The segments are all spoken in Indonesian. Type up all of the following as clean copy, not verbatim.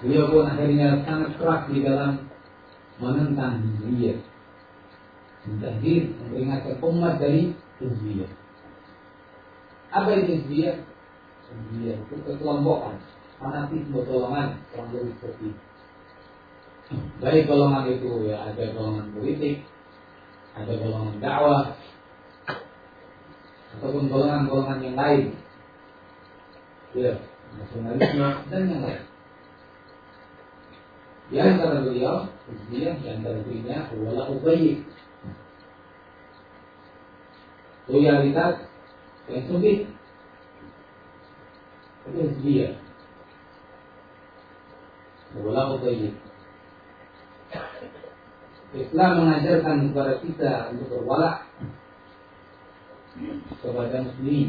Beliau pun akhirnya sangat keras di dalam menentang hizbiyah, mentahdir, memperingatkan umat dari hizbiyah. Apa itu hizbiyah? Hizbiyah itu kekelompokan, fanatisme golongan, kurang lebih seperti itu. Baik golongan itu ya, ada golongan politik, ada golongan dakwah, ataupun golongan-golongan yang lain, ya, nasionalisme dan yang lain. Di antara beliau, hizbiyah, di antara dirinya wala ubayyi, loyalitas yang sempit, itu hizbiyah. Wala ubayyi. Islam mengajarkan kepada kita untuk berwala kepada muslimin,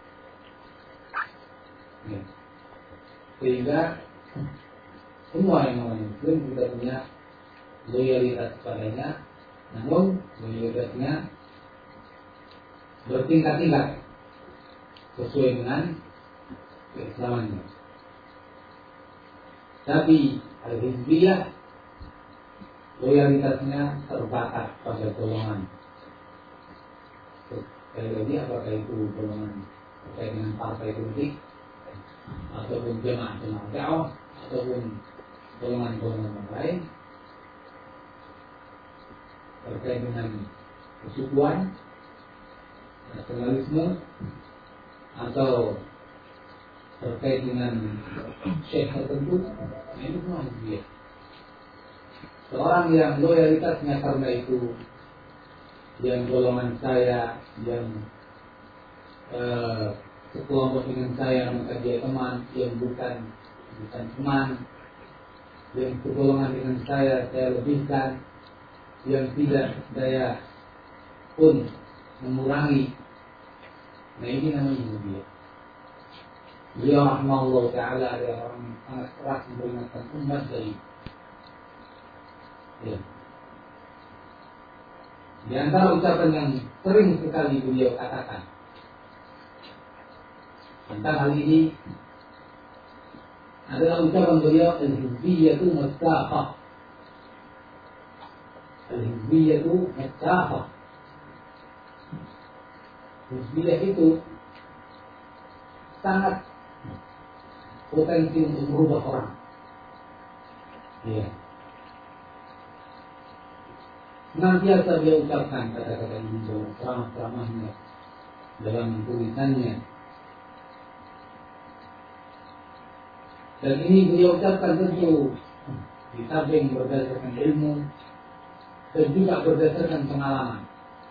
ya. Sehingga semua yang namanya muslim kita punya loyalitas padanya, namun loyalitasnya bertingkat-tingkat sesuai dengan keislamannya. Tapi al-hizbiyah loyalitasnya terbatas pada golongan. Jadi apakah itu golongan terkait dengan partai politik, ataupun jemaah-jemaah dakwah, ataupun golongan-golongan yang lain terkait dengan kesukuan, nasionalisme, atau terkait dengan syekh tertentu, ini semua hizbiyah. Seorang yang loyalitasnya karena itu, yang golongan saya, yang sekelompok dengan saya, maka dia teman, yang bukan teman, yang bergolongan dengan saya lebihkan, yang tidak saya pun mengurangi. Nah, ini namanya hizbiyah. Beliau rahimahullah ta'ala adalah orang yang sangat keras memperingatkan umat dari, ya. Di antara ucapan yang sering sekali beliau katakan tentang hal ini adalah ucapan beliau, al-hizbiyatu mustafah. Al-hizbiyatu mustafah. Hizbiyah itu sangat potensi untuk merubah orang. Ya. Senantiasa dia ucapkan kata-kata ini dalam ceramah-ceramahnya, dalam tulisannya. Dan ini beliau ucapkan tentu di samping berdasarkan ilmu dan juga berdasarkan pengalaman.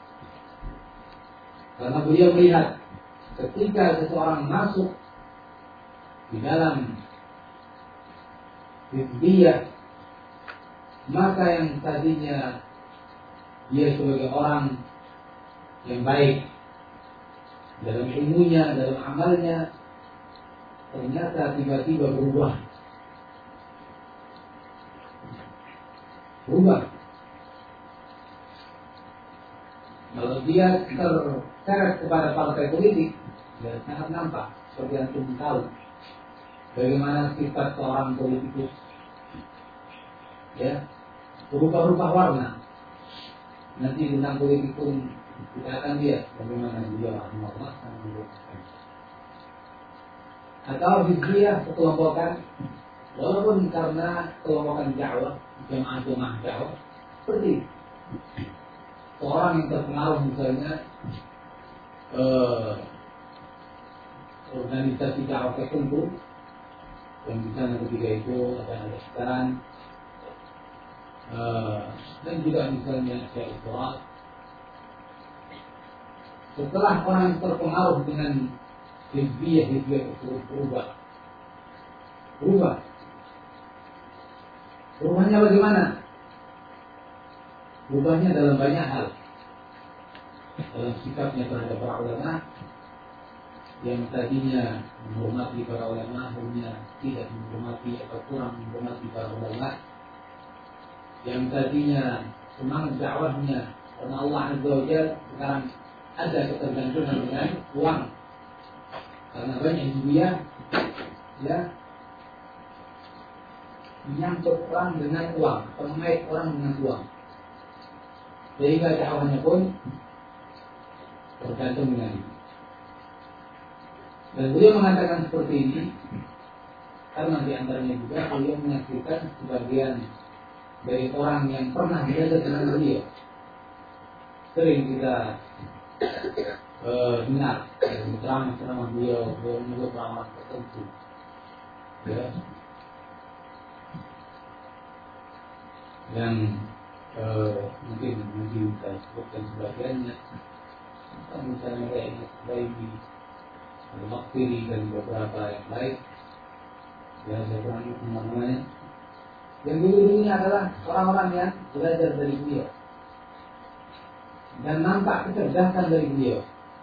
Karena beliau melihat ketika seseorang masuk di dalam hizbiyah, maka yang tadinya dia sebagai orang yang baik dalam ilmunya, dalam amalnya, ternyata tiba-tiba berubah. Kalau dia terseret kepada partai politik, dia sangat nampak seperti yang kita tahu bagaimana sifat seorang politikus, ya, berubah-ubah warna. Nanti tentang politik pun kita akan lihat bagaimana dia rahimahullah menurutkan. Atau hizbiyah kekelompokan, walaupun karena kelompokan dakwah, jemaah-jemaah dakwah, seperti seorang yang terpengaruh misalnya organisasi dakwah tertentu, yang di sana ketika itu ada sekarang, dan juga misalnya Syekh Isra. Setelah orang terpengaruh dengan hizbiyah tersebut berubah. Berubahnya bagaimana? Berubahnya dalam banyak hal. Dalam sikapnya terhadap para ulama, yang tadinya menghormati para ulama, akhirnya tidak menghormati atau kurang menghormati para ulama. Yang tadinya semangat dakwahnya karena Allah Azza wa Jalla, sekarang ada ketergantungan dengan uang. Karena banyak hizbiyah, ya, menyangkut orang dengan uang, mengait orang dengan uang. Sehingga dakwahnya pun tergantung dengan itu. Dan beliau mengatakan seperti ini karena di antaranya juga beliau menyaksikan sebagian dari orang yang pernah belajar dengan beliau. Sering kita dengar ceramah beliau menyebut ceramah tertentu, ya, yang mungkin kita sebutkan sebagiannya, misalnya kayak Bayi, Al-Maghfiri dan beberapa yang lain. Ya, saya kurang namanya. Yang dulu-dulunya adalah orang-orang yang belajar dari beliau dan nampak kecerdasan dari beliau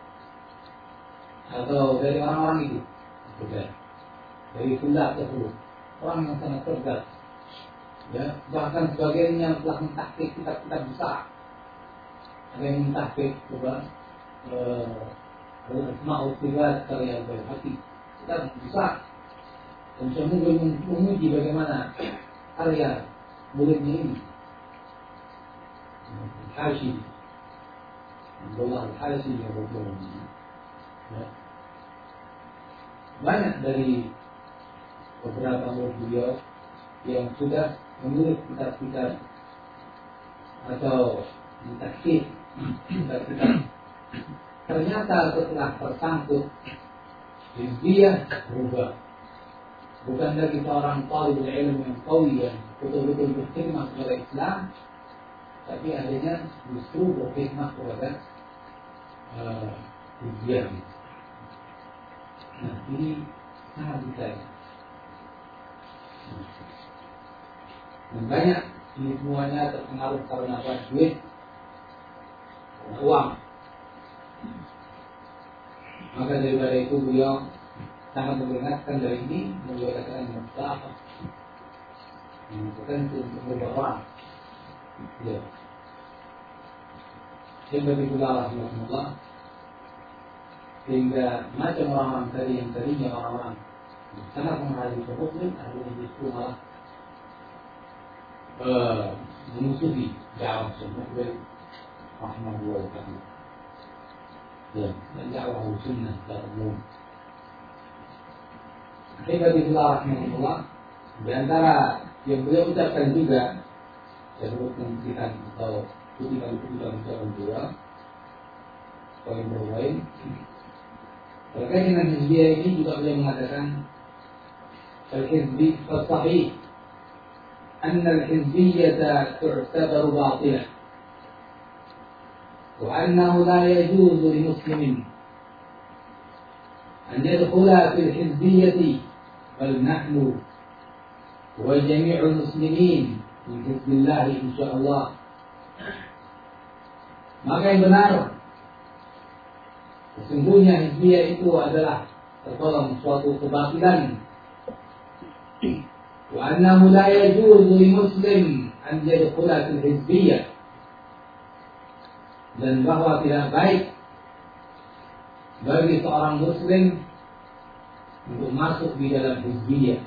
atau dari orang-orang itu, dari Sunda tersebut, orang yang sangat cerdas. Ya, bahkan sebagian yang telah mentahqiq kitab-kitab besar. Ada yang mentahqiq coba Al-Asma'ul Sifat karya Al-Baihaqi, kitab besar. Dan saya memuji bagaimana karya muridnya ini, Al-Hashi, Abdullah Al-Hashi yang berjaya. Ya. Banyak dari beberapa murid beliau yang sudah menulis kitab-kitab atau mentahqiq kitab-kitab. Ternyata setelah tersangkut hizbiyah berubah. Bukan lagi seorang talibul ilmu yang qawi yang betul-betul berkhidmat kepada Islam, tapi akhirnya justru berkhidmat kepada hizbiyah. Nah, ini sangat besar. Dan banyak ini semuanya terpengaruh karena apa? Duit, karena uang. Maka daripada itu beliau sangat memperingatkan dari ini, beliau katakan mustahab, bukan untuk beberapa orang. Ya. Yang pula Rasulullah, sehingga macam orang-orang tadi yang tadinya orang-orang sangat menghargai Muslim, akhirnya justru malah memusuhi dakwah Muslim, rahimahullah taala. Ya, dan dakwah sunnah secara umum. Alhamdulillah, rahimahullah. Di antara yang beliau ucapkan juga, saya sebutkan atau kutipan-kutipan ucapan beliau, poin-poin terkait dengan hizbiyah ini juga beliau mengatakan al-hizbi as-sahih أن الحزبية تعتبر باطلة وأنه لا يجوز لمسلم أن يدخل في الحزبية بل نحن وجميع المسلمين في حزب الله إن شاء الله. Maka yang benar sesungguhnya hizbiyah itu adalah tergolong suatu kebatilan. وأنه لا يجوز لمسلم أن يدخل في الحزبية, dan bahwa tidak baik bagi seorang muslim untuk masuk di dalam hizbiyah.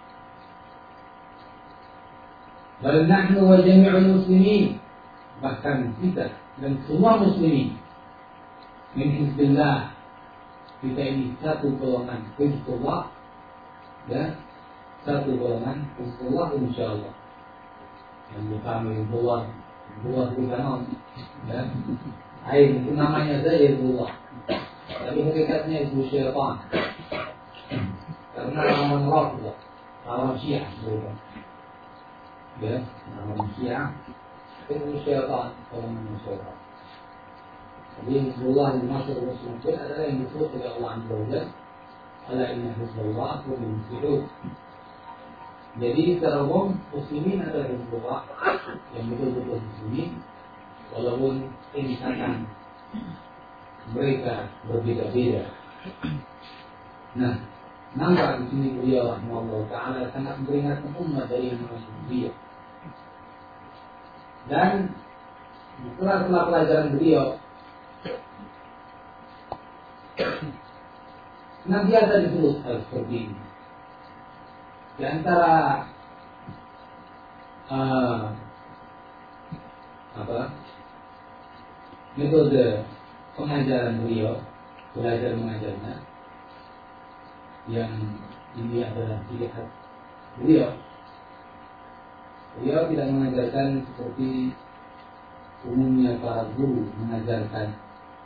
Bal nahnu wa jami'ul muslimin, bahkan kita dan semua muslimin min hizbillah, kita ini satu golongan hizbullah, dan satu golongan Hizbullah insyaallah. Yang kami buat bukan ya. Air itu namanya saja Hizbullah. Tapi hakikatnya itu syaitan. Karena lawan Rafidah, lawan Syiah mereka. Ya, lawan Syiah itu syaitan, golongan syaitan. Jadi Hizbullah yang masuk ke Muslim adalah yang disebut oleh Allah Azza wa Jalla, ala inna Hizbullah hum al-muflihun. Jadi secara umum muslimin adalah Hizbullah yang betul-betul muslimin, walaupun tingkatan mereka berbeda-beda. Nah, nampak di sini beliau rahimahullah taala sangat memperingatkan umat dari yang beliau. Dan setelah pelajaran beliau senantiasa disebut hal seperti ini. Di antara metode pengajaran beliau, belajar mengajarnya, yang ini adalah ciri khas beliau. Beliau tidak mengajarkan seperti umumnya para guru mengajarkan,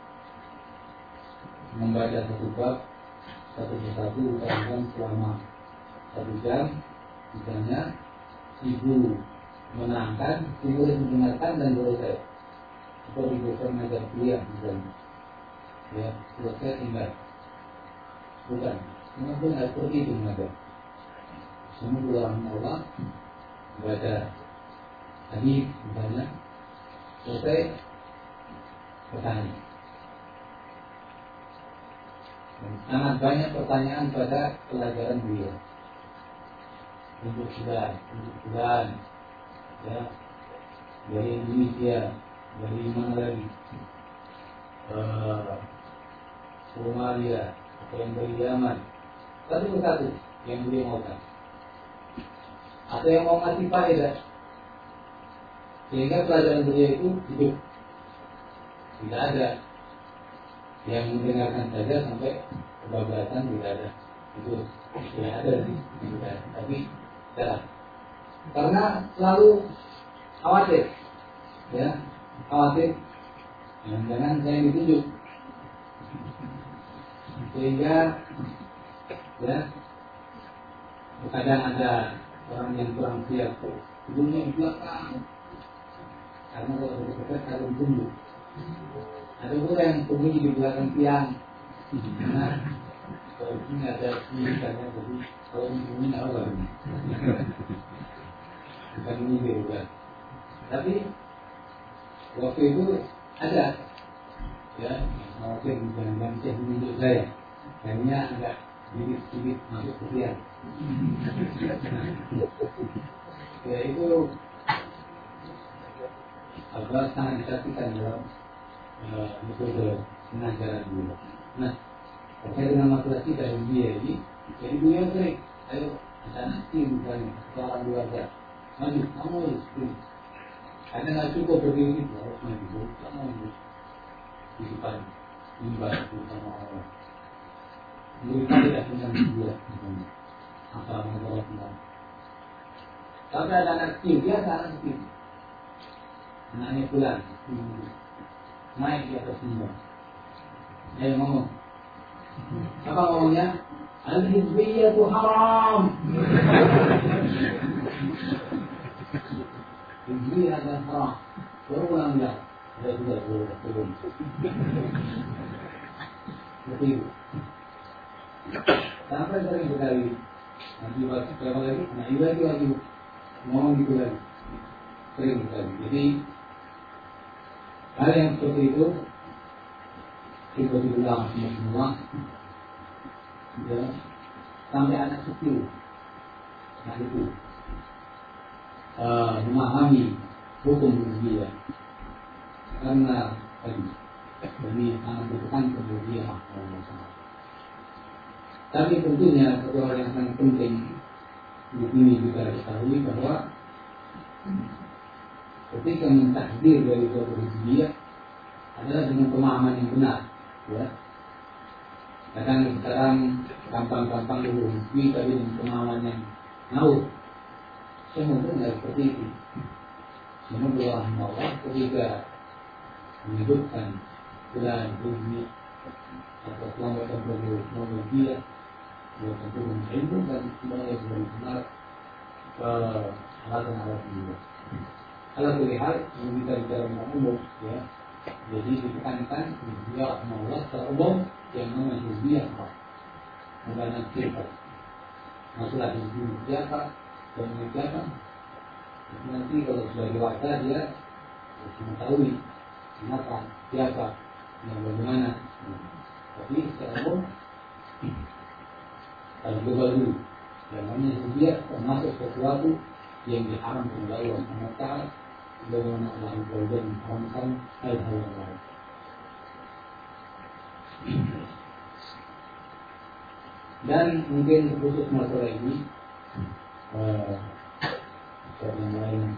membaca satu bab satu persatu ucapan selama 1 jam, misalnya si guru menerangkan, si murid mendengarkan dan selesai. Seperti dosen mengajar kuliah misalnya, ya selesai tinggal. Bukan, mungkin tidak seperti itu mengajar. Semua Allah baca hadis misalnya, selesai bertanya. Dan sangat banyak pertanyaan pada pelajaran beliau. Untuk bulan, ya, dari Indonesia, dari mana lagi, Somalia, atau yang dari Yaman, satu persatu yang beliau maukan. Atau yang mau ngasih faedah, sehingga pelajaran beliau itu hidup. Tidak ada yang mendengarkan saja sampai kebablasan, tidak ada. Itu tidak ada sih, tapi tidak. Karena selalu khawatir, ya, khawatir jangan saya ditunjuk, sehingga ya kadang ada orang yang kurang siap, hidungnya di belakang, karena kalau dekat harus tunjuk. Ada pula yang sembunyi di belakang tiang. Nah, kalau ini ada misalnya, jadi kalau ini tidak apa, bukan ini bukan. Tapi waktu itu ada, ya, mungkin jangan saya menunjuk saya, akhirnya agak sedikit masuk ke tiang. Ya itu sangat disaksikan dalam metode pengajaran dulu. Nah, terkait dengan masalah kita yang dia ini, jadi beliau sering, ayo ada nasi misalnya, seorang keluarga, maju, kamu harus beri. Karena nggak cukup berdiri, harus maju, kamu harus di depan, imbas bersama orang. Mereka tidak tentang dia, apa masalah tentang. Tapi ada anak kecil, dia anak kecil, anaknya pulang, naik di atas mimbar. Ayo ngomong. Apa ngomongnya? Al-hizbiyah itu haram. Hizbiyah adalah haram. Baru ulang bilang. Sudah. Seperti itu. Sampai sering sekali. Nanti berapa lagi? Nah, ini lagi ngomong gitu lagi. Sering sekali. Jadi hal yang seperti itu kita diulang semua, ya, sampai anak kecil, nah itu memahami hukum dia, karena demi sangat berpesan kepada dia. Tapi tentunya satu hal yang sangat penting di sini juga diketahui bahwa ketika mentahdir dari suatu hizbiyah adalah dengan pemahaman yang benar, ya. Kadang sekarang gampang-gampang dulu hizbi tapi dengan pemahaman yang ngawur. Semoga tidak seperti itu. Semoga Allah ketika menyebutkan bulan hizbi atau kelompok tertentu dia, dia tentu ilmu dan semuanya benar-benar alasan-alasan juga. Kalau terlihat yang kita bicara tentang umum, ya, jadi ditekankan dia Allah secara umum yang namanya hizbiyah, bukan kita. Masalah hizbiyah siapa dan siapa. Nanti kalau sudah dewasa dia harus mengetahui kenapa, siapa, yang bagaimana. Tapi secara umum kalau global dulu, yang namanya hizbiyah termasuk sesuatu yang diharamkan oleh Allah SWT, bagaimana Allah SWT mengharamkan hal-hal yang lain. Dan mungkin khusus masalah ini, yang lain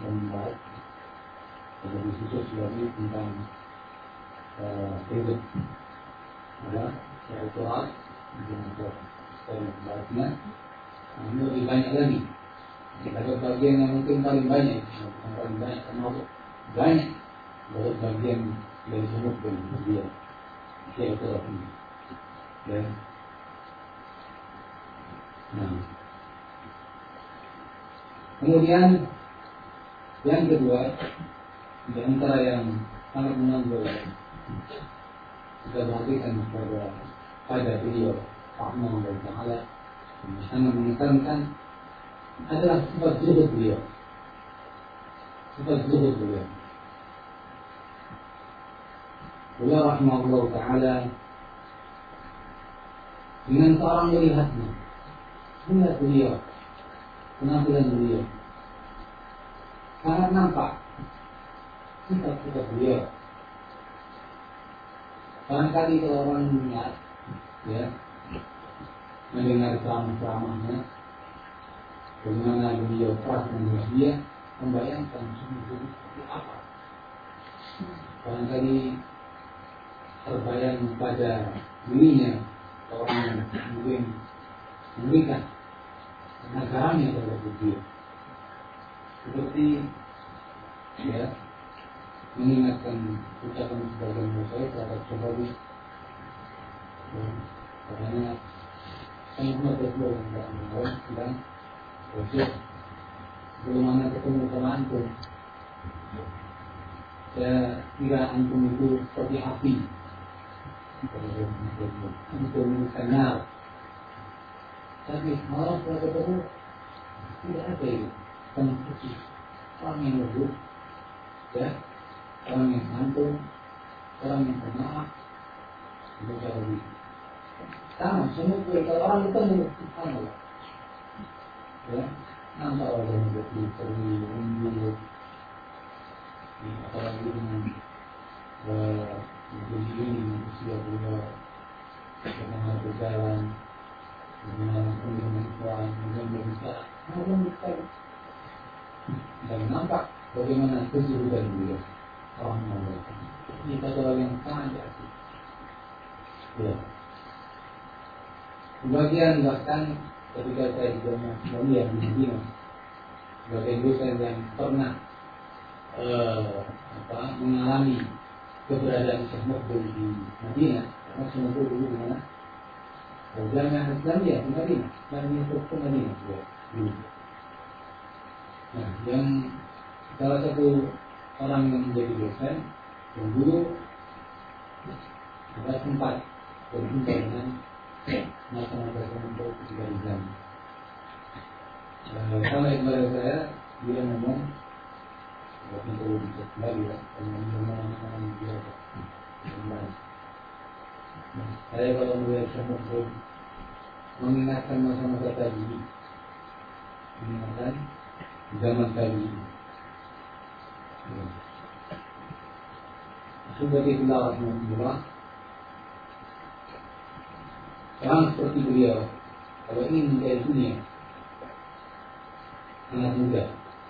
khusus lagi tentang hidup spiritual untuk sebaliknya. Ini lebih banyak lagi. Ada bagian yang mungkin paling banyak, bukan paling banyak, termasuk banyak dari bagian dari semut dan dia spiritual ini. Ya. Nah, kemudian yang kedua, di antara yang sangat menonjol kita perhatikan pada beliau Rahimahullah Ta'ala sangat mengesankan adalah sifat zuhud beliau. Sifat zuhud beliau. Beliau Rahimahullah Ta'ala dengan seorang melihatnya, melihat beliau, penampilan beliau, sangat nampak sifat-sifat beliau. Barangkali kalau orang melihat, ya, mendengar ceramah-ceramahnya, bagaimana beliau keras dan dia membayangkan sungguh seperti apa. Barangkali terbayang pada dirinya orang yang mungkin memberikan negaranya terhadap dia. Seperti ya, mengingatkan ucapan sebagian masyarakat terhadap Sahabat karena Muhammad Rasulullah SAW bilang, Rasul, belum mana ketemu sama antum, saya kira antum itu seperti api, antum itu kenyal, tapi malah setelah ketemu tidak ada itu konstruksi orang yang lembut, ya, orang yang santun, orang yang pemaaf, itu lebih sama semua. Kalau orang ketemu subhanallah, ya, nampak orang yang berpikir unjuk, apalagi dengan begini usia beliau, bagaimana berjalan, bagaimana dengan Islam, bagaimana berbicara, dan nampak bagaimana kesulitan beliau. Alhamdulillah. Ini satu hal yang sangat asik. Ya. Sebagian bahkan ketika saya juga melihat di Madinah, sebagian dosen yang pernah mengalami keberadaan Syekh Muqbil di Madinah, karena Syekh Muqbil dulu di mana? Jamiah Islamiyah di Madinah, dan di Madinah juga. Nah, yang salah satu orang yang menjadi dosen yang dulu ada sempat berjumpa dengan masa-masa untuk ketika Islam. Sampai kepada saya, dia ngomong, waktu itu bisa kembali ya, ngomong dia kembali. Saya kalau melihat Syekh mengingatkan masa-masa tadi, mengingatkan zaman tadi. Sebagai tilawat Rasulullah, orang seperti beliau, kalau ingin mencari dunia, sangat mudah.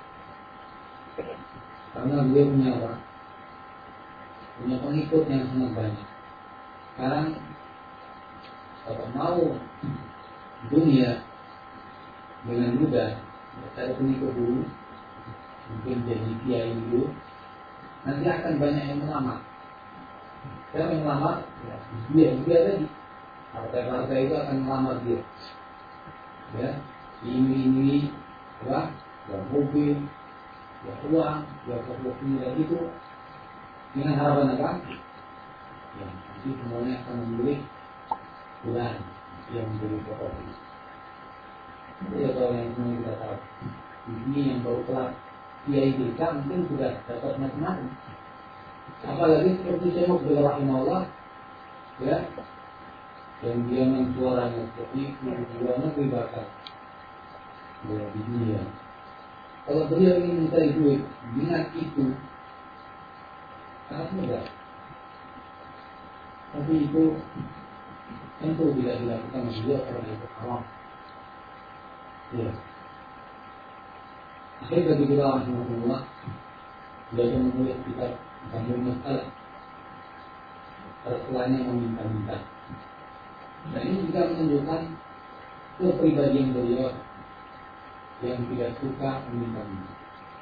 Karena beliau punya apa? Punya pengikut yang sangat banyak. Sekarang, kalau mau dunia dengan mudah, cari pengikut dulu, mungkin jadi kiai dulu, nanti akan banyak yang melamar. Siapa yang melamar? Ya, dia tadi. Partai-partai itu akan melamar dia. Ya, ini apa? Ya mobil, ya uang, ya seperti itu. Dengan harapan apa? Ya, nanti semuanya akan memilih bulan yang menjadi pokok. Itu ya kalau yang semua kita tahu. Ini yang baru kelas kiai desa mungkin sudah dapat macam-macam. Apalagi seperti Syekh Muqbil Rahimahullah, ya, yang dia suaranya seperti luar negeri bahkan, ya, di dunia. Kalau beliau ingin mencari duit dengan itu sangat mudah, tapi itu tentu tidak dilakukan oleh beliau karena itu haram. Ya. Akhirnya bagi kita Rasulullah, beliau menulis kitab Tamil Masalah, terselanya meminta-minta. Dan ini juga menunjukkan kepribadian beliau yang tidak suka meminta-minta.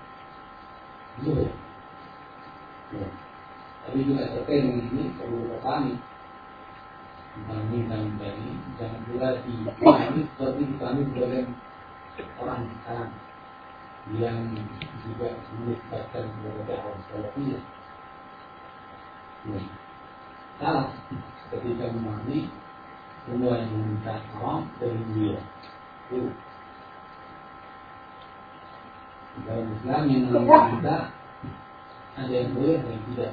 Ya. Tapi juga terkait dengan ini perlu dipahami tentang minta-minta ini. Jangan pula dipahami seperti dipahami sebagai orang sekarang yang juga menisbatkan kepada dakwah salafiyah. Salah ketika memahami semua yang meminta haram dari dia. Dalam Islam yang meminta ada yang boleh dan tidak.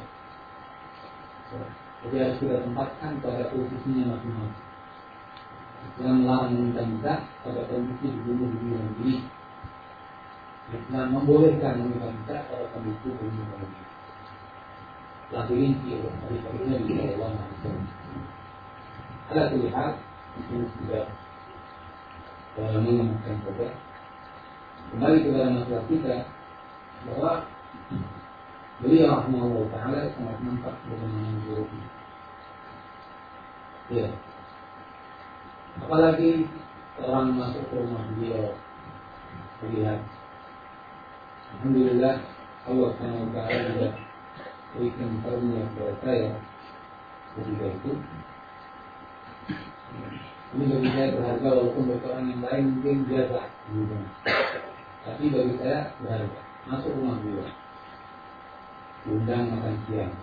Jadi harus kita tempatkan pada posisinya masing-masing. Islam melarang meminta-minta pada kondisi dibunuh diri. Islam membolehkan meminta-minta pada kondisi dibunuh diri. Lagi rinci dari hadisnya di Allah Maha. Ala kulli hal ini sudah mengingatkan saja. Kembali kepada masalah kita bahwa beliau rahimahullah ta'ala sangat nampak bagaimana buruknya. Ya. Apalagi orang masuk ke rumah beliau melihat, alhamdulillah Allah Subhanahu wa ta'ala juga berikan karunia kepada saya ketika itu. Ini bagi saya berharga walaupun bagi orang yang lain mungkin biasa, tapi bagi saya berharga. Masuk rumah beliau, diundang makan siang.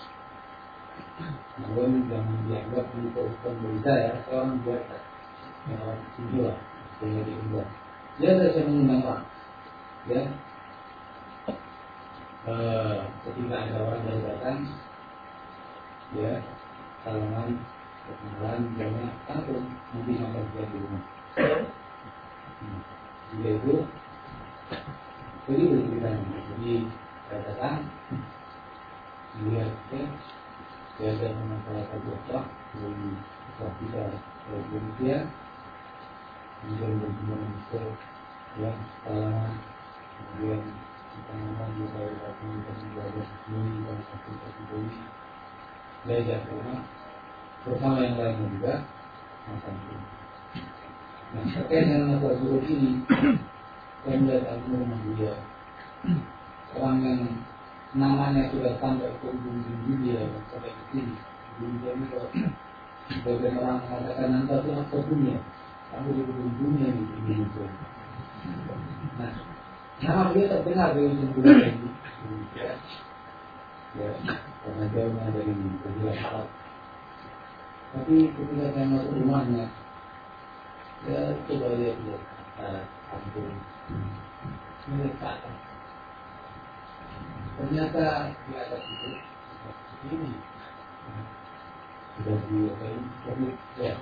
Namun jangan dianggap ini keutamaan bagi saya orang biasa, yang orang sinjua sehingga diundang. Dia saya mengundang orang, ya. Ketika ada orang yang datang, ya, salaman, perkenalan, banyak langsung nanti makan siang di rumah. Dia itu jadi berceritanya. Jadi saya datang, melihat dia ada masyarakat besar dari kita dari Indonesia, kemudian berjumpa ya salaman, kemudian kita ngomong juga datang dari belajar sendiri dan aktivitas ini belajar rumah bersama yang lainnya juga makan ini. Nah terkait dengan masalah buruk ini, saya melihat rumah dia orang yang namanya sudah sampai ke ujung dunia sampai ke sini. Dunia ini kalau sebagian orang mengatakan nanti itu apa dunia, kamu di ujung dunia di Indonesia. Nah, nama dia terdengar di ujung dunia ini, ya, karena jauhnya dari Jazirah Arab. Tapi ketika saya masuk rumahnya, ya coba lihat ampun, mereka ternyata di atas itu ini sudah diapain covid ya.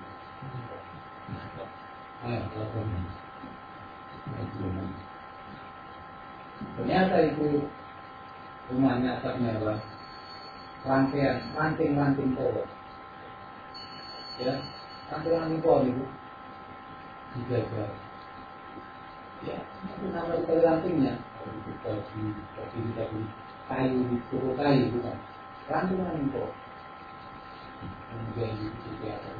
Ternyata itu rumahnya atapnya adalah ranting pohon. Ya, ranting pohon itu dijaga. Ya, itu nama sekali rantingnya. Seperti kita beli kayu di toko kayu bukan ranting pohon. Kemudian di atas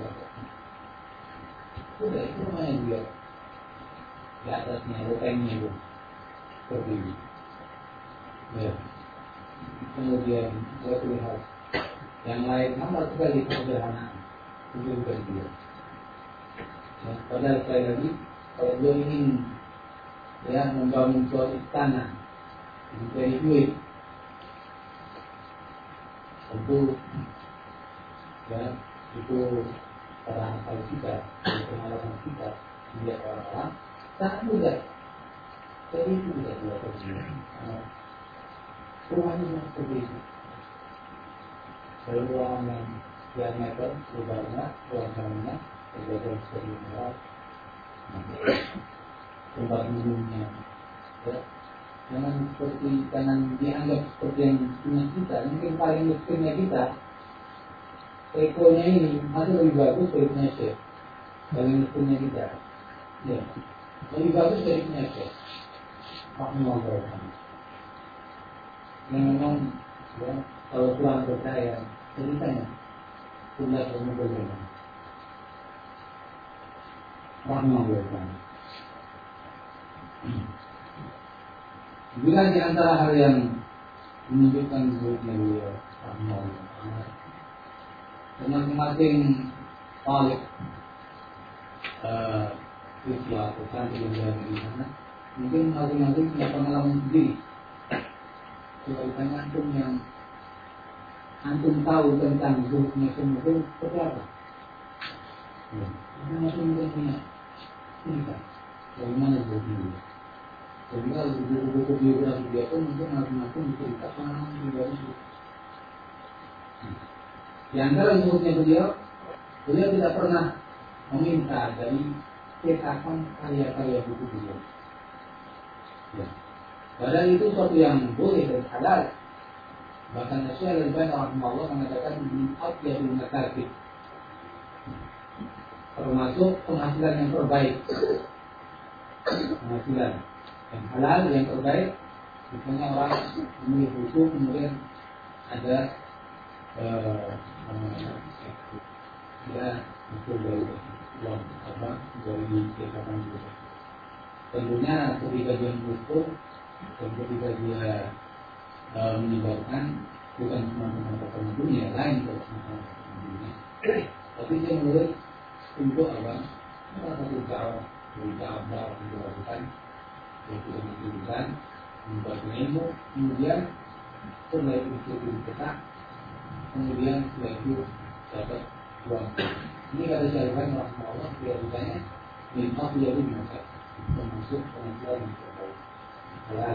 sudah itu namanya dia di atasnya lotengnya itu seperti ini. Ya. Kemudian saya lihat yang lain nampak sekali kesederhanaan itu bukan dia. Ya, padahal sekali lagi kalau dia ingin ya membangun suatu istana mencari duit tentu ya itu pada akal kita, pengalaman kita melihat orang-orang sangat mudah. Jadi itu bisa dilakukan. Rumahnya seperti itu. Kalau ruangan yang diameter lebarnya, ruangannya berbeda seperti merawat, tempat minumnya, ya. Jangan seperti jangan dianggap seperti yang punya kita. Mungkin paling miskinnya kita. Ekonya ini masih lebih bagus dari punya chef. Paling miskinnya kita. Ya. Lebih bagus dari punya chef. Pak Muhammad. yang memang ya, kalau kurang percaya ceritanya sudah kamu berbeda. Rahmatullah. Juga di antara hal yang menunjukkan buruknya beliau Rahmatullah, masing-masing balik siswa atau santri yang berada di sana mungkin masing-masing punya pengalaman sendiri. Coba ditanya antum yang antum tahu tentang buruknya semua itu seperti apa? Masing-masing punya cerita bagaimana buruknya. Jadi kalau buku-buku biografi dia pun mungkin masing-masing bercerita pengalaman pribadi itu. Di antara buruknya beliau tidak pernah meminta dari cetakan karya-karya buku beliau. Ya. Padahal itu suatu yang boleh dan halal. Bahkan Syekh Al-Albani rahimahullah mengatakan min atyabul makasib, termasuk penghasilan yang terbaik, penghasilan yang halal yang terbaik. Misalnya orang menulis buku kemudian ada itu dari uang apa dari cetakan juga. Tentunya ketika dia menulis dan ketika dia menyebarkan bukan cuma tentang dunia lain tentang dunia, tapi dia menulis untuk apa? Salah satu dakwah dari dakwah yang dilakukan yaitu menunjukkan membuat ilmu, kemudian setelah itu dicetak, kemudian setelah itu dapat uang. Ini kata Syarifan rahimahullah dia ditanya min afdalil makasib, termasuk penghasilan yang terbaik halal.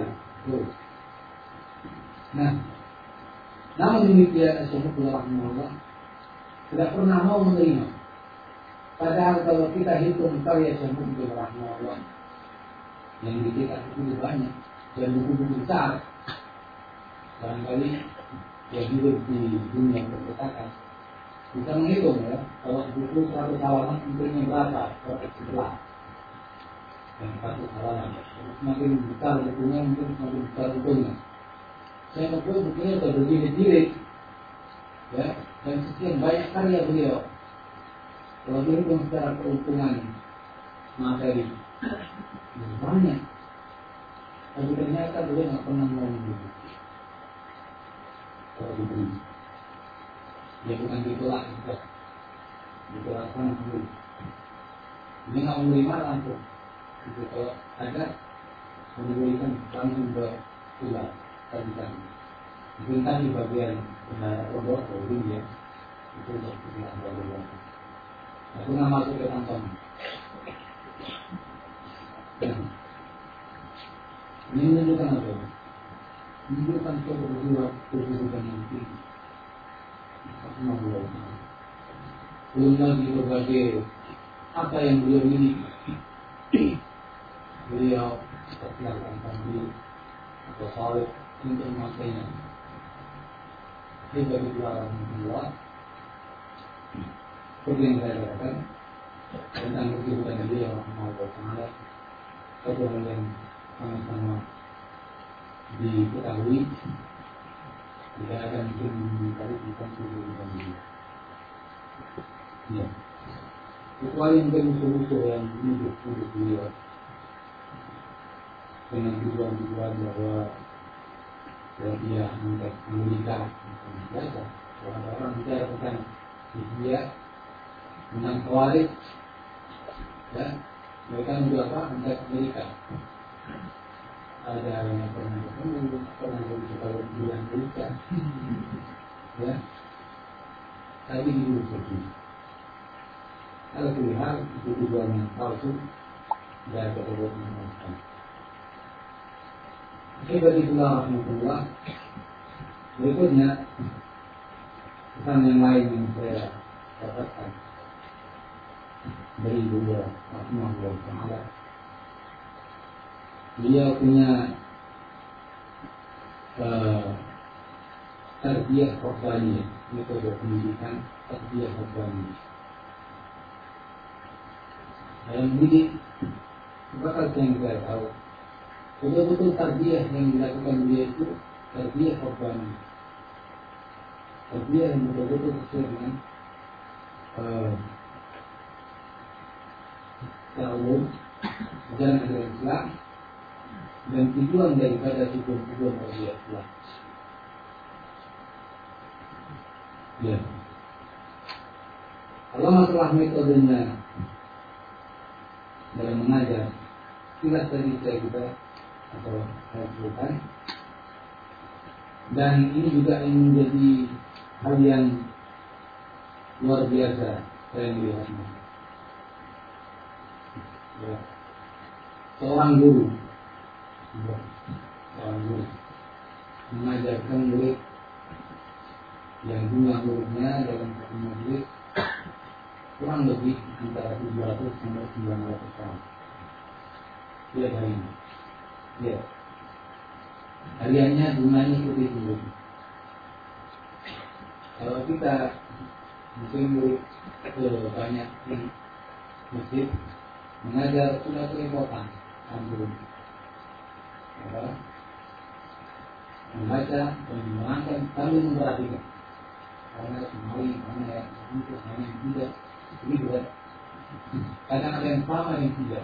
Nah, namun demikian Syekh rahimahullah tidak pernah mau menerima. Padahal kalau kita hitung karya Syekh rahimahullah yang dicetak itu banyak dan buku-buku besar, barangkali ya hidup di dunia percetakan bisa menghitung ya, kalau buku 100 halaman tentunya berapa per eksemplar dan 100 halaman semakin besar bukunya mungkin semakin besar bukunya. Saya bukunya sudah berjilid-jilid ya, dan sekian banyak karya beliau. Kalau dihitung secara keuntungan materi banyak, tapi ternyata beliau nggak pernah mau membeli. Kalau dibeli, dia bukan ditolak, ditolak sana dulu. Dia nggak menerima langsung. Itu kalau ada memberikan langsung ke tulang tadi. Mungkin di bagian pondok atau ya itu untuk tulang bagian. Aku nggak masuk ke kantong. Ini menunjukkan apa? Menunjukkan keberhasilan yang tinggi. Belum lagi berbagai apa yang beliau miliki. Beliau persiapkan sendiri atau salib untuk memakainya. Ini bagi pelajaran Allah. Seperti yang saya katakan tentang kehidupan beliau Allah Taala, satu hal yang sama-sama diketahui tidak akan mungkin ditarik tentang kehidupan beliau. Ya. Kecuali mungkin musuh-musuh yang menuduh beliau dengan tujuan-tujuan bahwa dia angkat Amerika biasa. Kalau ada orang bicara tentang dia tentang Khawarij, ya mereka menuduh apa? Angkat Amerika. Ada yang pernah bertemu, pernah berbicara di Amerika, ya. Tapi itu seperti kalau terlihat itu tujuan yang palsu dan berbuat menyenangkan. Bagi pula rahmatullah. Berikutnya pesan yang lain yang saya dapatkan dari beliau rahmatullah taala. Beliau punya tarbiyah korbaniyah, metode pendidikan tarbiyah korbaniyah. Dalam mendidik, bakal yang saya tahu betul-betul tarbiyah yang dilakukan dia itu tarbiyah korban, tarbiyah yang betul-betul sesuai dengan secara umum ajaran agama Islam dan tujuan daripada tujuan tarbiyah Islam. Ya. Kalau masalah metodenya dalam mengajar, kilas tadi kita atau saya sebutkan, dan ini juga yang menjadi hal yang luar biasa saya melihatnya. Ya. Seorang guru mengajarkan murid yang jumlah muridnya dalam satu majelis kurang lebih antara 700 sampai 900 orang. Tiap harinya. Ya. Hariannya jumlahnya seperti. Kalau kita mungkin murid banyak di masjid mengajar sudah kerepotan, membaca dan menerangkan sambil memperhatikan. Karena kemarin mana ya, untuk mana yang tidak, ini juga kadang ada yang sama yang tidak.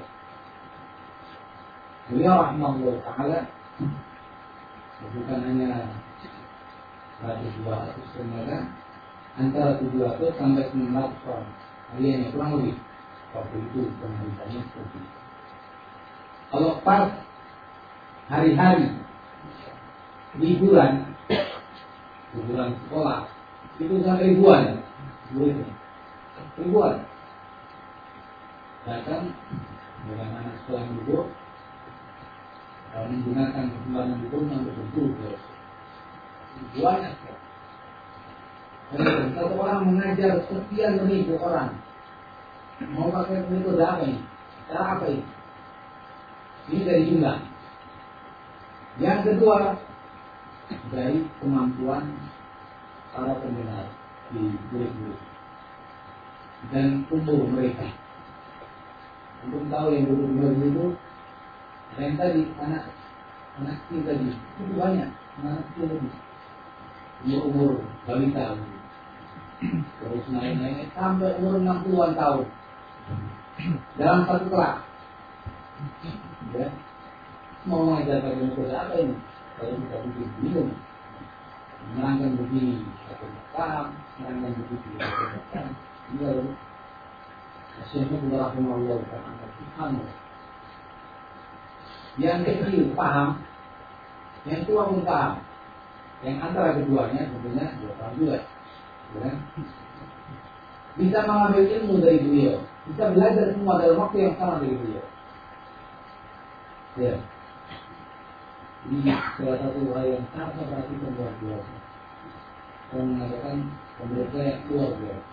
Beliau rahimahullah ta'ala bukan hanya 100-200 ternyata antara 700 sampai 900 orang hariannya kurang lebih. Waktu itu penghariannya seperti itu. Kalau pas hari-hari liburan sekolah itu sampai ribuan muridnya, ribuan datang dengan anak sekolah libur menggunakan kesempatan libur untuk berkumpul ribuan. Satu orang mengajar sekian ribu orang, mau pakai metode apa ini? Cara apa ini? Ini dari jumlah. Yang kedua, dari kemampuan para pendengar di murid-murid dan umur mereka. Untuk tahu yang umur itu, ada yang tadi anak kecil tadi itu banyak, anak kecil tadi umur balita, terus naik sampai umur 60-an tahun dalam satu kelas. Ya, mau mengajarkan metode apa ini? Kalau kita bikin bingung, menerangkan begini atau paham, menerangkan begitu atau paham. Ini lalu Asyiknya juga rahimahullah ta'ala subhanahu. Yang kecil paham, yang tua pun paham. Yang antara keduanya sebenarnya dia paham juga. Ya. Bisa mengambil ilmu dari beliau, bisa belajar semua dalam waktu yang sama dari beliau. Ya. Ini salah satu hal yang sangat saya perhatikan luar biasa. Saya mengatakan menurut saya luar biasa.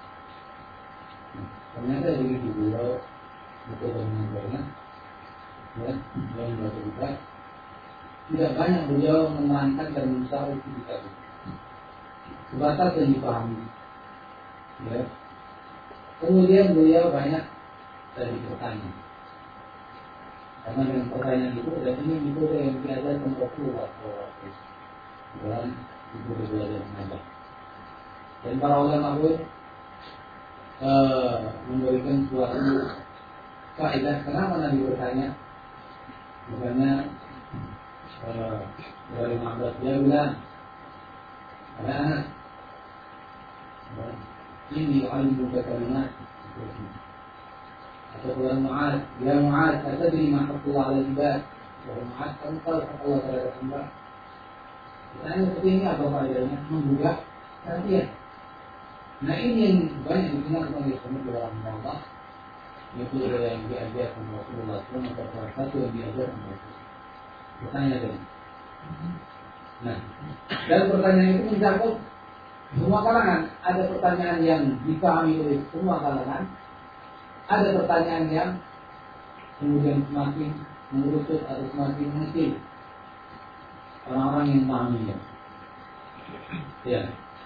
Ternyata dari beliau betul mengajarnya, ya, yang bercerita tidak banyak beliau menerangkan dan mencari kita sebatas yang dipahami. Ya. Kemudian beliau banyak dari bertanya. Karena dengan pertanyaan itu dan ini metode yang diajarkan Rasulullah SAW dalam metode belajar mengajar. Dan para ulama pun memberikan suatu kaidah kenapa Nabi bertanya. Bukannya dari Muhammad dia bilang ada anak ini alim kalimat atau bulan Mu'ad, ya Mu'ad, atadri ma haqqullah 'ala al-ibad. Ya Mu'ad, kamu tahu hak Allah terhadap hamba? Pertanyaan seperti ini apa faedahnya? Menggugah perhatian. Nah ini yang banyak digunakan oleh Rasulullah Allah, yaitu yang diajarkan Rasulullah SAW atau salah satu yang diajarkan Rasulullah. Bertanya tadi. Nah, dan pertanyaan itu mencakup semua kalangan. Ada pertanyaan yang dipahami oleh semua kalangan. Ada pertanyaan yang kemudian semakin mengerucut atau semakin mengecil orang-orang yang memahaminya. Ya.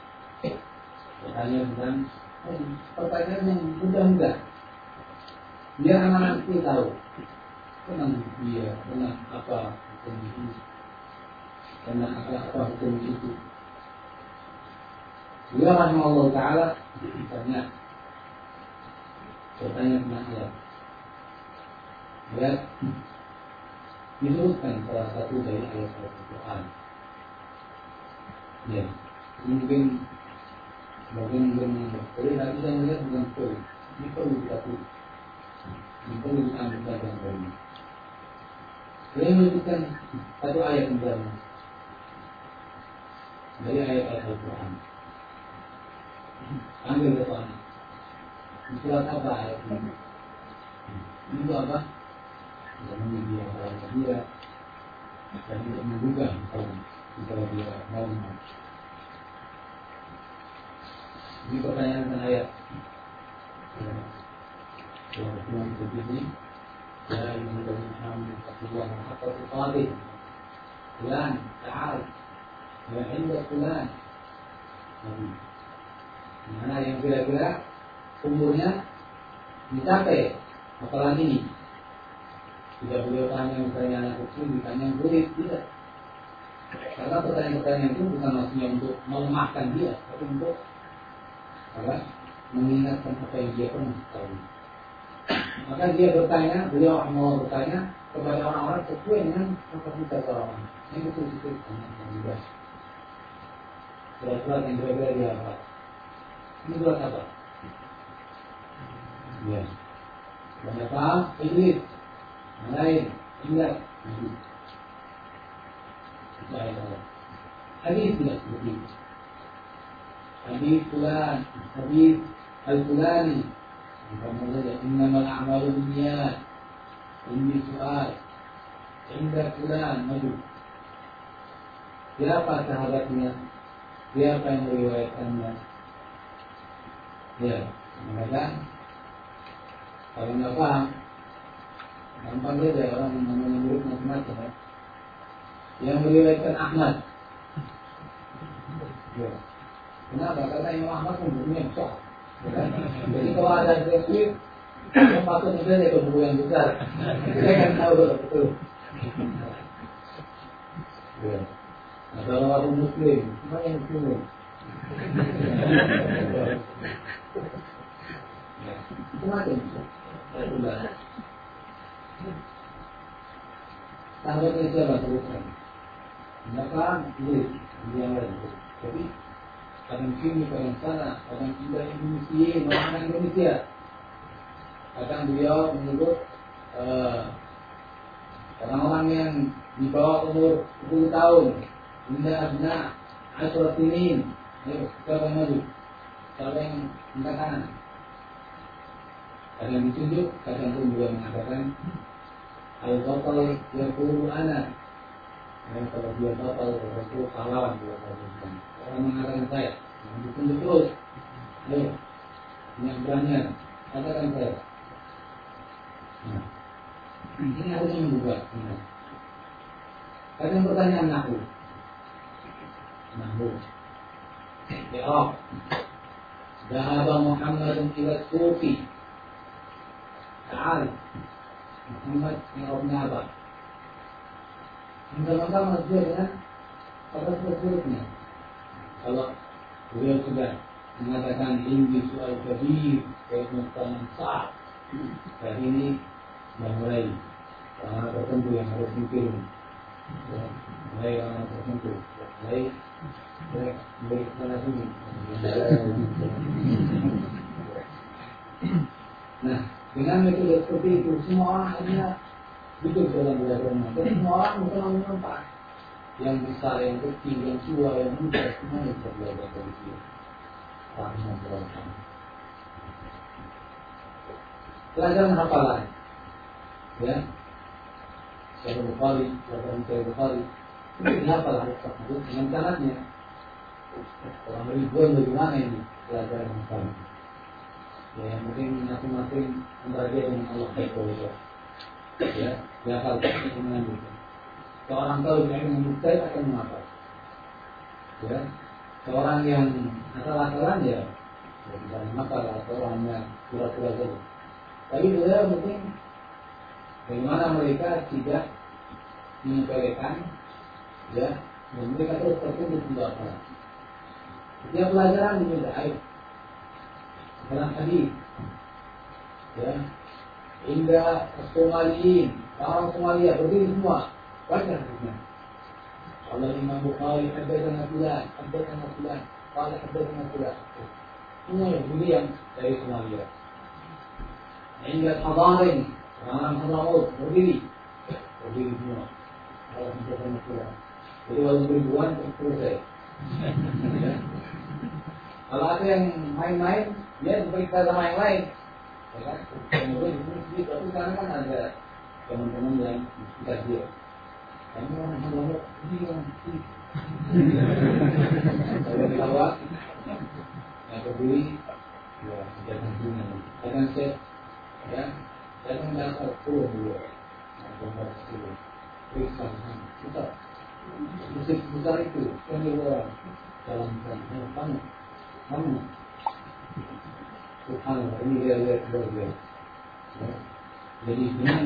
Pertanyaan yang mudah-mudah. Biar anak-anak itu tahu tentang dia, tentang apa kondisi tentang apa hukum itu. Beliau rahimahullah taala bertanya tentang ayat. Ya, disebutkan salah satu dari ayat-ayat Al-Quran. Ya, mungkin bagian boleh, tapi saya melihat bukan perlu. Ini perlu kita tulis. Ini perlu kita ambil pelajaran dari ini. Saya menyebutkan satu ayat misalnya dari ayat-ayat Al-Quran. Ambil depannya. Surat apa ayat ini? Itu apa? Jangan dia kalau dia dan tidak menggugah kalau dia mau. Ini pertanyaan tentang ayat. Kalau Tuhan begini, ya ini dari Muhammad Rasulullah Muhammad Sallallahu Fulan, Ta'al, ya Indah Fulan. Mana yang kira-kira umurnya mencapai apalagi ini. Tidak boleh tanya misalnya anak kecil, ditanya yang sulit, tidak. Karena pertanyaan-pertanyaan itu bukan maksudnya untuk melemahkan dia, tapi untuk mengingatkan apa yang dia pernah tahu. Maka dia bertanya, beliau mau bertanya kepada orang-orang sesuai dengan kapasitas orang. Ini betul-betul yang juga. Surat-surat yang berbeda dia apa? Ini surat apa? Ya. Banyak paham, Iblis, yang lain, ingat. Hadis tidak seperti itu. Hadis fulan, hadis al-fulani. Innamal a'malu binniyat. Ini soal. Indah fulan, maju. Siapa sahabatnya? Siapa yang meriwayatkannya? Ya, mengatakan kalau nggak paham, gampang saja orang namanya murid macam-macam ya. Yang meriwayatkan Ahmad. Ya. Kenapa? Karena Imam Ahmad pun bukunya besar. Ya. Jadi kalau ada sesuatu, yang patut saja ke buku yang besar. Kita kan tahu betul. Ya. Ada orang Muslim, mana yang Muslim? Ya. Itu macam. Sahabatnya siapa teruskan? Maka ini yang lain. Jadi kadang sini, kadang sana, kadang tidak Indonesia, orang Indonesia. Kadang beliau menyebut orang-orang yang di bawah umur 10 tahun, hingga abna, asal sinin. Ayo, siapa yang maju? Siapa yang angkat tangan? Kadang ditunjuk, kadang pun juga mengatakan al-batal yaqulu ana. Dan kalau dia batal, itu pahlawan juga kalau orang mengatakan saya, yang ditunjuk terus. Ayo, yang berani, katakan saya. Nah, ini harusnya membuka. Kadang pertanyaan Nahu. Ya, Dhahaba Muhammadun ila Sufi. Ta'al Muhammad yang apa? Sama-sama sesuai dengan kapasitas-kapasitasnya. Kalau beliau sudah mengatakan tinggi soal kabir, kemudian sah, dan ini sudah mulai orang tertentu yang harus mikir, mulai orang tertentu, mulai sana sini. Nah, dengan metode seperti itu, semua orang akhirnya hidup dalam belajarnya. Dan semua orang bukan menyimpan yang besar, yang kecil, yang tua, yang muda, semuanya bisa belajar dari dia. Rahmat berlangsung. Pelajaran hafalan, ya, Sahih Bukhari, pelajaran Sahih Bukhari, itu dihafal hadis tersebut dengan sanadnya. Orang ribuan bagaimana ini pelajaran hafalan? Ya, yang penting masing-masing antara dia dengan Allah Taala. Ya, hafal dengan itu. Seorang tahu yang mustahil akan menghafal. Ya, seorang yang asal-asalan ya bisa menghafal atau hanya pura-pura saja. Tapi beliau penting bagaimana mereka tidak menyepelekan ya Dan mereka terus tertunduk di bawah. Setiap pelajaran diminta air. Dalam hadis, ya, hingga Somaliin, orang Somalia berdiri semua, baca hadisnya. Allah Imam Bukhari haddatsana fulan, qala haddatsana fulan. Semua yang berdiri yang dari Somalia. Hingga Hadarin, orang Hadramaut berdiri semua. Allah haddatsana fulan. Jadi walaupun ribuan selesai. Ya. Kalau ada yang main-main, dia bercerita sama yang lain. Ya kan? Kemudian di sini, tapi sekarang kan ada teman-teman yang sekitar dia. Kami orang Hadramaut, ini orang ini. Kalau di awal, yang berdiri, ya jangan punya. Jangan set, ya, jangan dapat pulau dulu. Jangan sepuluh. Periksa, kita. Musik besar itu yang dibawa dalam kamu subhanallah, ini dia luar. Jadi dengan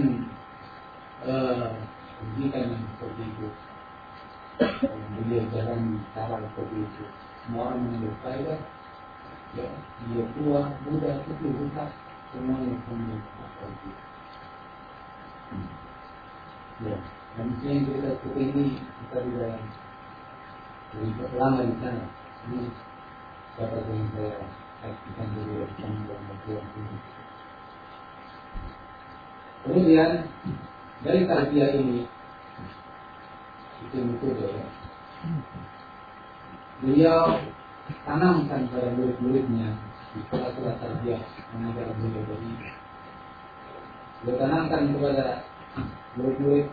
pendidikan yang seperti itu, beliau jalan cara seperti itu, semua orang mengambil faedah, ya, dia tua, muda, kecil, besar, semuanya mengambil seperti itu. Ya. Dan yang kita seperti ini, kita tidak lebih lama di sana. Ini dapat yang saya saksikan dulu dalam bulan ini. Kemudian dari tarbiyah ini, itu metode ya. Beliau tanamkan pada murid-muridnya di sekolah-sekolah tarbiyah mengajar beliau dari. Beliau tanamkan kepada murid-murid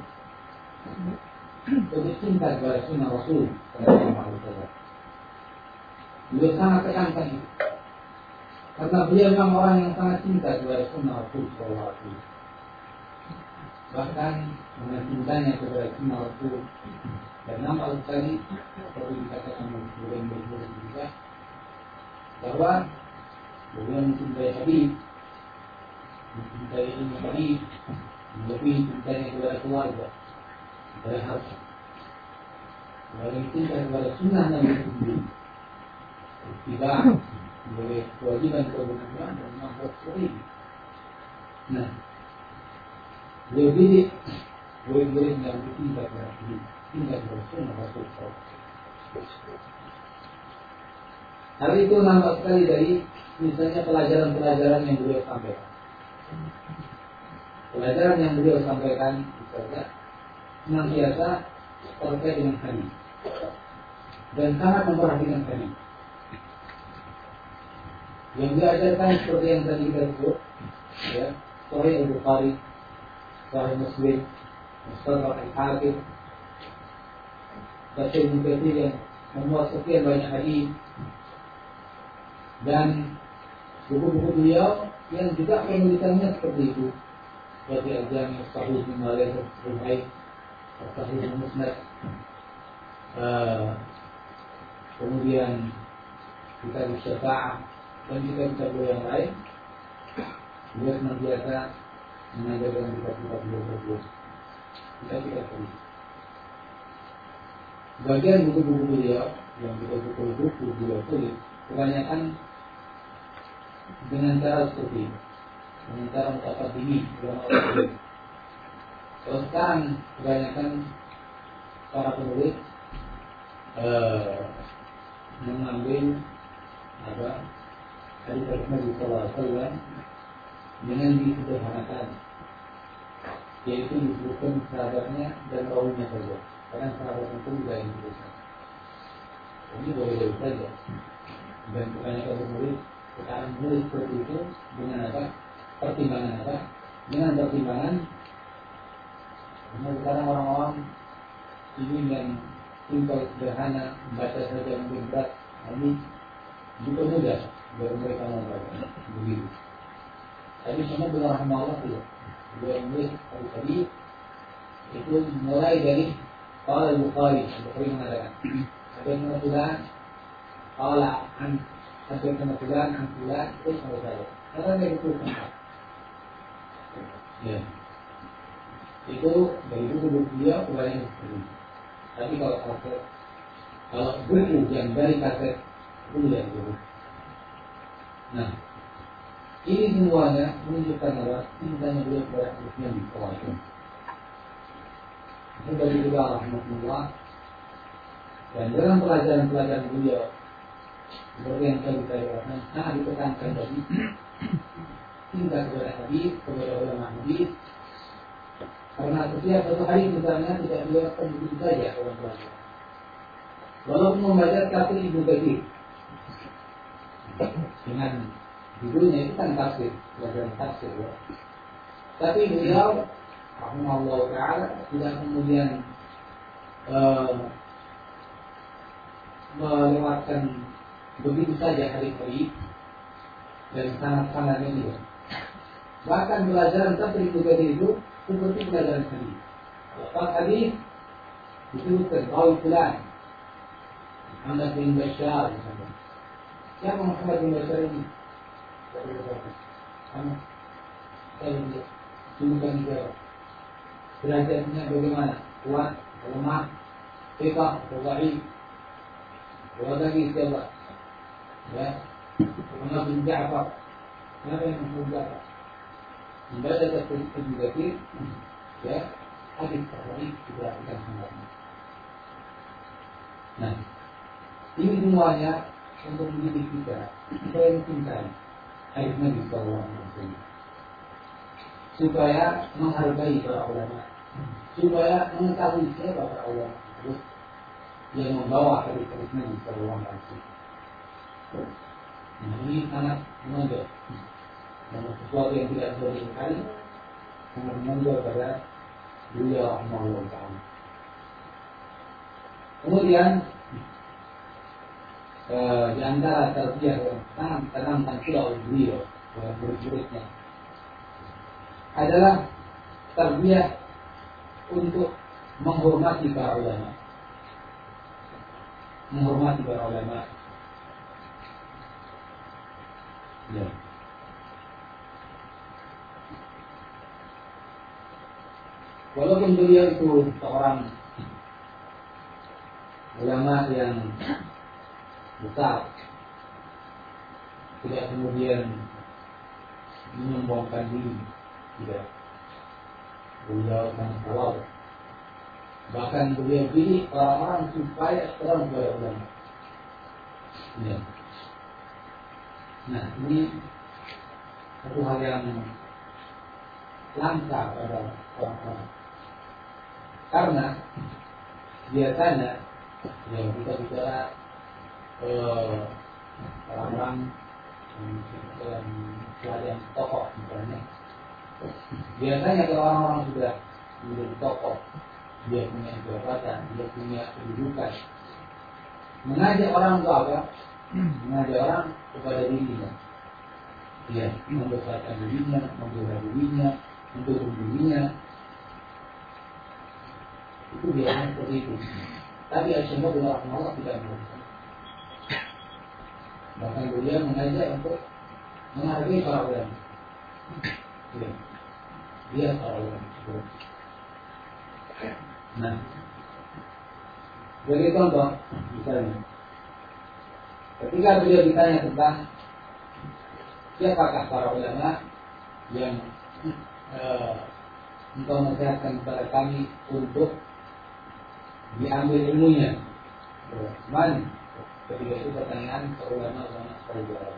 untuk cinta kepada sunnah Rasul Sallallahu Alaihi Wasallam. Beliau sangat tekankan itu, karena beliau memang orang yang sangat cinta kepada sunnah Rasul Sallallahu Alaihi Wasallam. Bahkan dengan cintanya kepada sunnah Rasul, dan nampak sekali seperti dikatakan oleh murid-murid juga, bahwa beliau mencintai Habib, mencintai ilmu Habib, lebih cintanya kepada keluarga, kepada harta, lebih cinta kepada sunnah Nabi sendiri. Tidak boleh kewajiban kewajiban dan mampu sendiri. Nah, beliau didik murid-murid yang cinta kepada Nabi, cinta kepada sunnah Rasulullah. Hal itu nampak sekali dari misalnya pelajaran-pelajaran yang beliau sampaikan. Pelajaran yang beliau sampaikan misalnya senantiasa terkait dengan hadis dan sangat memperhatikan hadis. Yang diajarkan seperti yang tadi kita sebut, ya, Sahih Al-Bukhari, Sahih Muslim, Mustadrak Al-Hakim, Tafsir Ibnu Katsir yang memuat sekian banyak hadis, dan buku-buku beliau yang juga penulisannya seperti itu, seperti Al-Jami' Sahih Al-Bukhari, Sahih Al-Musnad, kemudian Kitab Syafa'ah, dan kitab-kitab yang lain. Beliau senantiasa mengajarkan kitab-kitab beliau tersebut. Kita tulis. Bagian buku-buku beliau yang kita buku beliau tulis, kebanyakan dengan cara seperti ini, dengan cara mutaqaddimi ulama ulama. Kalau sekarang kebanyakan para penulis mengambil hadis Nabi Sallallahu Alaihi Wasallam dengan disederhanakan, yaitu disebutkan sahabatnya dan rawinya saja. Karena sahabat itu juga yang disebutkan. Ini boleh-boleh saja. Dan kebanyakan penulis sekarang menulis seperti itu dengan apa? Pertimbangan apa? Dengan pertimbangan karena sekarang orang-orang ingin yang simpel, sederhana, membaca saja mungkin berat. Ini juga mudah baru mereka mau baca begitu. Tapi semua benar rahmat Allah ya. Beliau menulis tadi itu mulai dari Qala Al-Bukhari, Al-Bukhari mengatakan ada yang mengatakan Qala an ada yang mengatakan an-fulan itu sama saja. Karena dia itu tempat. Ya. Itu dari buku beliau kebanyakan seperti itu. Tapi kalau Kalau buku yang dari kaset kuliah itu. Nah, ini semuanya menunjukkan bahwa cintanya beliau kepada Nabi SAW. Itu dari juga rahmatullah. Dan dalam pelajaran-pelajaran beliau, seperti yang saya katakan, sangat ditekankan tadi cinta kepada hadis, kepada ulama hadis. Karena setiap satu hari misalnya tidak dilakukan begitu saja orang pelajar. Walaupun membaca tafsir Ibnu Katsir dengan judulnya itu kan tafsir, pelajaran tafsir. Ya. Tapi beliau, rahimahullah taala, tidak kemudian melewatkan begitu saja hari-hari dan sangat-sangat ini. Bahkan pelajaran tafsir Ibnu Katsir itu seperti pelajaran hadis. Lepas hadis disebutkan rawi fulan Muhammad bin Bashar misalnya. Siapa Muhammad bin Bashar ini? Kamu? Saya lihat. Tunjukkan dia. Derajatnya bagaimana? Kuat, lemah, thiqah, dhaif. Kuat lagi siapa? Ya. Muhammad bin Ja'far. Siapa yang Muhammad bin Ja'far? Membaca tafsir Ibnu Katsir, ya, hadis terbaik diperhatikan sangatnya. Nah, ini semuanya untuk mendidik kita supaya mencintai hadis Nabi Sallallahu Alaihi Wasallam, supaya menghargai para ulama, supaya mengetahui siapa para ulama yang membawa hadis-hadis Nabi Sallallahu Alaihi Wasallam. Nah, ini sangat menonjol. Dan sesuatu yang tidak bisa diingkari sangat menonjol pada beliau rahimahullah ta'ala. Kemudian di antara tarbiyah yang sangat ditanamkan pula oleh beliau oleh murid-muridnya adalah tarbiyah untuk menghormati para ulama. Menghormati para ulama. Ya. Walaupun beliau itu seorang ulama yang besar, tidak kemudian menyombongkan diri, tidak. Beliau sangat halal. Bahkan beliau pilih orang-orang supaya terang kepada ulama. Ya. Nah, ini satu hal yang langka pada orang-orang. Karena biasanya yang kita bicara orang-orang yang tokoh misalnya, biasanya kalau orang-orang sudah menjadi tokoh, dia punya jabatan, dia punya kedudukan, mengajak orang ke apa? Mengajak orang kepada dirinya, ya, membesarkan dirinya, membela dirinya, mendukung dirinya. Itu biasanya seperti itu. Tapi Al-Syamah bin Rahmanullah tidak melakukan. Bahkan beliau mengajak untuk menghargai para ulama. Ya. Dia para ulama. Nah, jadi contoh misalnya, ketika beliau ditanya tentang siapakah para ulama yang engkau nasihatkan kepada kami untuk diambil ilmunya, mana? Ketika itu pertanyaan ke ulama-ulama sejarah.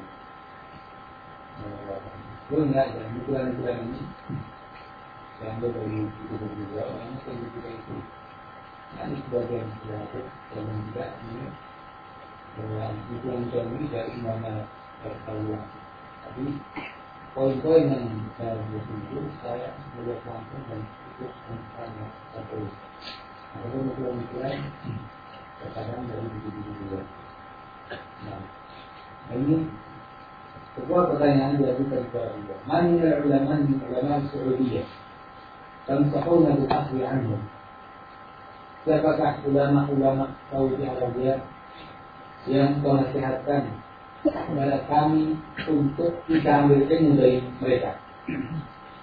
Belum enggak ya, bukulan-bukulan ini yang ambil dari buku beliau, yang buku itu. Ini sebagian sejarah yang tidak ini bukulan-bukulan ini dari mana tertawa. Tapi poin-poin yang saya buat itu saya melihat langsung dan itu sangat terus. Ada bukulan-bukulan terkadang dari buku-buku beliau. Nah, ini sebuah pertanyaan diajukan kepada beliau. Man ulama min ulama Saudiyah tansahuna bil akhli anhum. Siapakah ulama-ulama Saudi Arabia yang kau nasihatkan kepada kami untuk kita ambil ilmu dari mereka?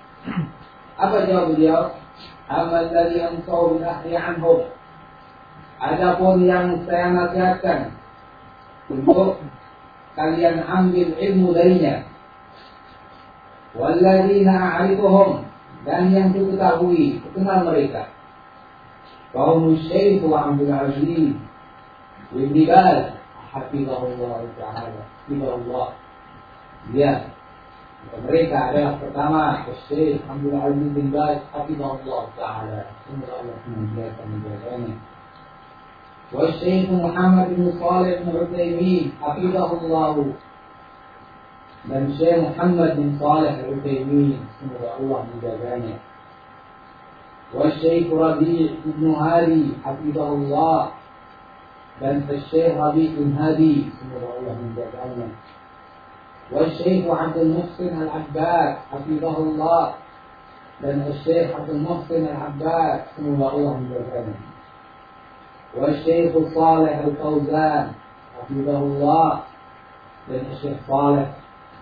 Apa jawab beliau? Amal dari ansau bil akhli anhum. Adapun yang saya nasihatkan untuk kalian ambil ilmu darinya, walladzina a'rifuhum, dan yang diketahui, kenal mereka, kaum Syekh Abdul Aziz bin Baz hafizahullah taala, hafizahullah. Ya, mereka adalah pertama Syekh Abdul Aziz bin Baz hafizahullah taala, semoga Allah menjaganya. والشيخ محمد بن صالح بن عثيمين حفظه الله, dan Syekh Muhammad bin Saleh Al-Utsaimin, semoga Allah menjaganya. والشيخ ربيع بن هادي حفظه الله, dan Syekh Rabi' bin Hadi, semoga Allah menjaganya. والشيخ عبد المحسن العباد حفظه الله, dan Syekh Abdul Muhsin Al-Abbad, semoga Allah menjaganya. والشيخ صالح الفوزان حفظه الله, dan Syekh Saleh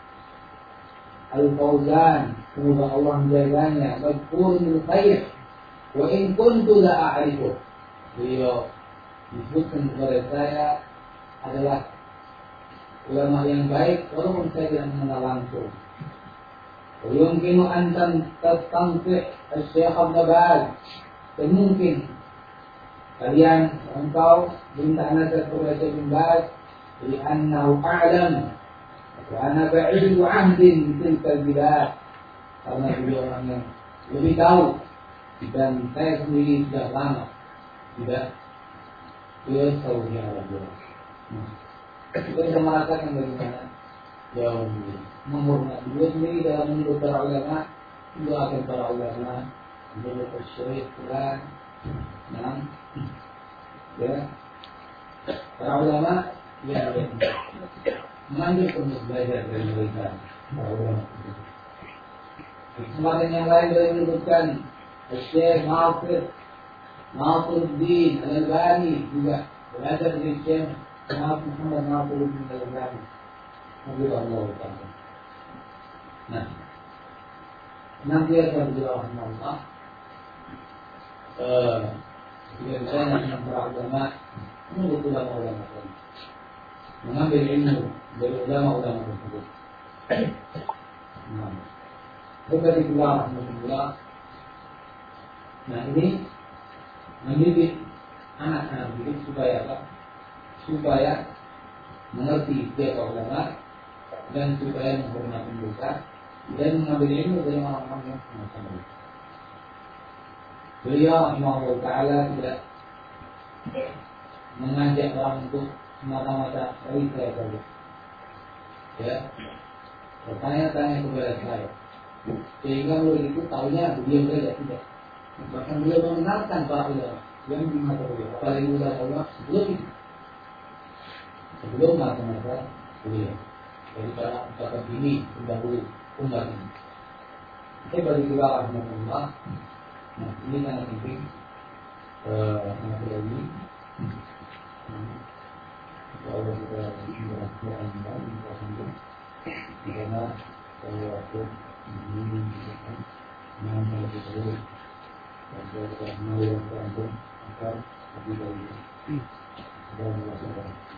Al-Fauzan, semoga Allah menjaganya. Madhkur bil khair wa in kuntu la a'rifu. Beliau disebutkan kepada saya adalah ulama yang baik walaupun saya tidak mengenal langsung. Yumkinu an tastanfi' Syekh Abdul Baz, dan mungkin kalian engkau minta nasihat kepada Syekh bin Baz, li'annahu a'lam wa ana ba'idu 'ahdin bi tilka bilad, karena beliau orang yang lebih tahu dan saya sendiri sudah lama tidak beliau tahu dia beliau. Kita bisa merasakan bagaimana jauh menghormati beliau sendiri dalam menyebut para ulama, mendoakan para ulama, menyebut syekh dan ya, para ulama yang mengambil untuk belajar dari mereka, para ulama. Kesempatan yang lain boleh menyebutkan Syekh Nasiruddin Al-Albani, juga belajar dari Syekh Muhammad Nasiruddin Al-Albani. Allah Taala. Nah, nanti akan berjawab Allah. Biasanya yang para ulama menurut ulama-ulama tadi mengambil ilmu dari ulama-ulama tersebut. Nah, seperti itulah alhamdulillah. Nah, ini mendidik anak-anak didik supaya apa? Supaya mengerti siapa ulama dan supaya menghormati mereka dan mengambil ilmu dari orang-orang yang semacam itu. Beliau rahimahullah ta'ala tidak mengajak orang untuk semata-mata dari saya saja, ya, bertanya-tanya kepada saya, sehingga murid itu tahunya beliau saja tidak. Bahkan beliau mengenalkan para ulama yang di mata beliau, apalagi ulama Allah sebelum masa-masa beliau. Jadi para ucapan ini terdahulu umat ini. Saya bagi kita rahimahullah. Nah, ini sangat penting materi ini. Allah kita berdoa kita sambung karena kalau waktu ini yang lebih terus dan kita mau yang akan lebih baik dan